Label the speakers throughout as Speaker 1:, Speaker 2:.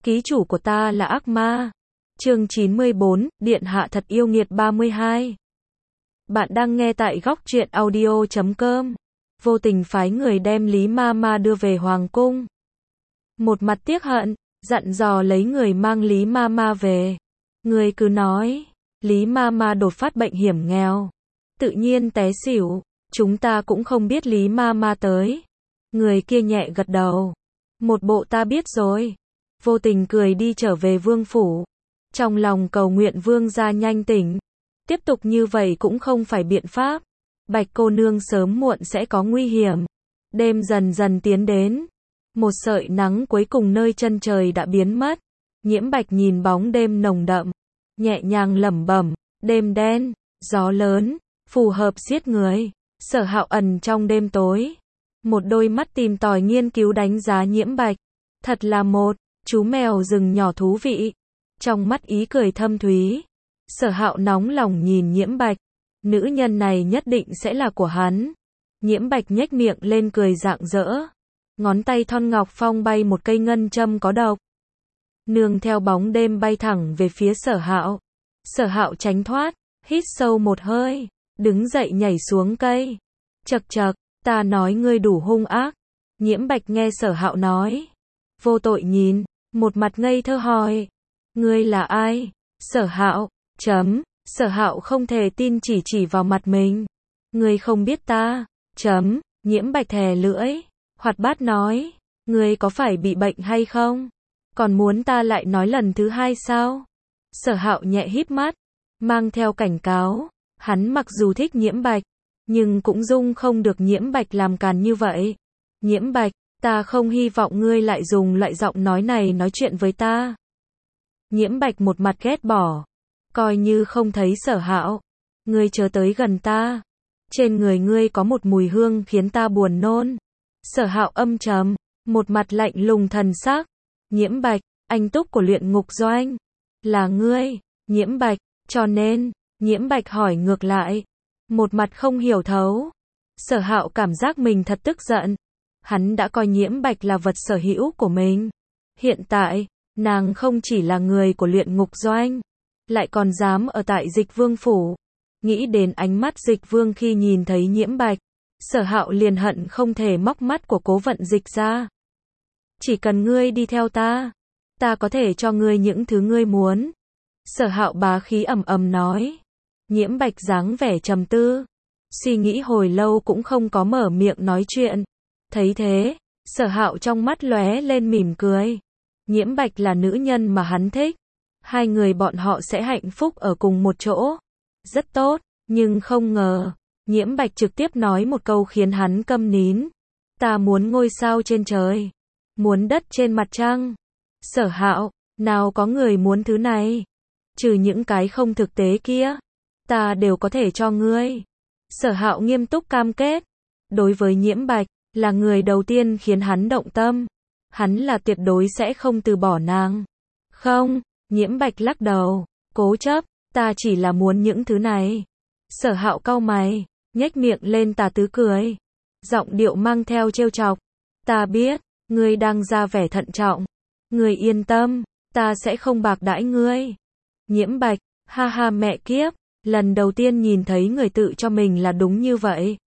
Speaker 1: Ký chủ của ta là ác ma. Chương 94, Điện hạ thật yêu nghiệt 32. Bạn đang nghe tại góc truyện audio.com. Vô tình phái người đem Lý Ma Ma đưa về hoàng cung. Một mặt tiếc hận, dặn dò lấy người mang Lý Ma Ma về. Người cứ nói, Lý Ma Ma đột phát bệnh hiểm nghèo, tự nhiên té xỉu, chúng ta cũng không biết Lý Ma Ma tới. Người kia nhẹ gật đầu. Một bộ ta biết rồi. Vô tình cười đi trở về vương phủ. Trong lòng cầu nguyện vương gia nhanh tỉnh. Tiếp tục như vậy cũng không phải biện pháp. Bạch cô nương sớm muộn sẽ có nguy hiểm. Đêm dần dần tiến đến. Một sợi nắng cuối cùng nơi chân trời đã biến mất. Nhiễm Bạch nhìn bóng đêm nồng đậm, nhẹ nhàng lẩm bẩm, đêm đen, gió lớn, phù hợp giết người. Sở Hạo ẩn trong đêm tối, một đôi mắt tìm tòi nghiên cứu đánh giá Nhiễm Bạch. Thật là một chú mèo rừng nhỏ thú vị. Trong mắt ý cười thâm thúy, Sở Hạo nóng lòng nhìn Nhiễm Bạch. Nữ nhân này nhất định sẽ là của hắn. Nhiễm Bạch nhếch miệng lên cười rạng rỡ. Ngón tay thon ngọc phong bay một cây ngân châm có độc. Nương theo bóng đêm bay thẳng về phía Sở Hạo. Sở Hạo tránh thoát, hít sâu một hơi, đứng dậy nhảy xuống cây. Chậc chậc, ta nói ngươi đủ hung ác. Nhiễm Bạch nghe Sở Hạo nói, vô tội nhìn, một mặt ngây thơ hỏi, ngươi là ai? Sở Hạo, Sở Hạo không thể tin chỉ vào mặt mình. Ngươi không biết ta, Nhiễm Bạch thè lưỡi, hoạt bát nói, ngươi có phải bị bệnh hay không? Còn muốn ta lại nói lần thứ hai sao? Sở Hạo nhẹ híp mắt, mang theo cảnh cáo. Hắn mặc dù thích Nhiễm Bạch, nhưng cũng dung không được Nhiễm Bạch làm càn như vậy. Nhiễm Bạch, ta không hy vọng ngươi lại dùng loại giọng nói này nói chuyện với ta. Nhiễm Bạch một mặt ghét bỏ, coi như không thấy Sở Hạo. Ngươi chớ tới gần ta. Trên người ngươi có một mùi hương khiến ta buồn nôn. Sở Hạo âm trầm, một mặt lạnh lùng thần sắc. Nhiễm Bạch, anh túc của luyện ngục doanh. Là ngươi, Nhiễm Bạch, cho nên, Nhiễm Bạch hỏi ngược lại. Một mặt không hiểu thấu. Sở Hạo cảm giác mình thật tức giận. Hắn đã coi Nhiễm Bạch là vật sở hữu của mình. Hiện tại, nàng không chỉ là người của luyện ngục doanh, lại còn dám ở tại Dịch Vương phủ. Nghĩ đến ánh mắt Dịch Vương khi nhìn thấy Nhiễm Bạch, Sở Hạo liền hận không thể móc mắt của Cố Vận Dịch ra. Chỉ cần ngươi đi theo ta, ta có thể cho ngươi những thứ ngươi muốn. Sở Hạo bá khí ầm ầm nói. Nhiễm Bạch dáng vẻ trầm tư, suy nghĩ hồi lâu cũng không có mở miệng nói chuyện. Thấy thế, Sở Hạo trong mắt lóe lên mỉm cười. Nhiễm Bạch là nữ nhân mà hắn thích. Hai người bọn họ sẽ hạnh phúc ở cùng một chỗ. Rất tốt, nhưng không ngờ, Nhiễm Bạch trực tiếp nói một câu khiến hắn câm nín. Ta muốn ngôi sao trên trời, muốn đất trên mặt trăng. Sở Hạo, nào có người muốn thứ này. Trừ những cái không thực tế kia, ta đều có thể cho ngươi. Sở Hạo nghiêm túc cam kết. Đối với Nhiễm Bạch, là người đầu tiên khiến hắn động tâm. Hắn là tuyệt đối sẽ không từ bỏ nàng. Không, Nhiễm Bạch lắc đầu, cố chấp, ta chỉ là muốn những thứ này. Sở Hạo cau mày, nhếch miệng lên tà tứ cười. Giọng điệu mang theo trêu chọc. Ta biết, ngươi đang ra vẻ thận trọng. Ngươi yên tâm, ta sẽ không bạc đãi ngươi. Nhiễm Bạch, ha ha mẹ kiếp, lần đầu tiên nhìn thấy người tự cho mình là đúng như vậy.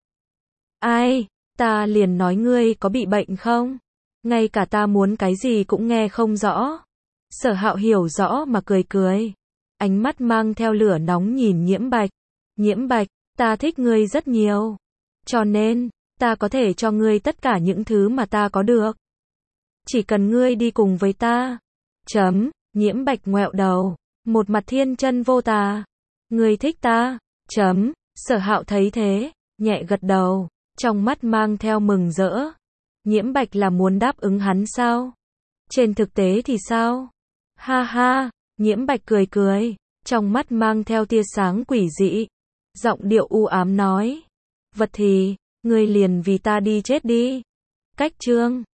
Speaker 1: Ai, ta liền nói ngươi có bị bệnh không? Ngay cả ta muốn cái gì cũng nghe không rõ. Sở Hạo hiểu rõ mà cười cười. Ánh mắt mang theo lửa nóng nhìn Nhiễm Bạch. Nhiễm Bạch, ta thích ngươi rất nhiều. Cho nên, ta có thể cho ngươi tất cả những thứ mà ta có được. Chỉ cần ngươi đi cùng với ta. Nhiễm Bạch ngoẹo đầu, một mặt thiên chân vô tà. Ngươi thích ta. Sở Hạo thấy thế, nhẹ gật đầu, trong mắt mang theo mừng rỡ. Nhiễm Bạch là muốn đáp ứng hắn sao? Trên thực tế thì sao? Ha ha, Nhiễm Bạch cười cười, trong mắt mang theo tia sáng quỷ dị. Giọng điệu u ám nói. Vật thì, ngươi liền vì ta đi chết đi. Cách chương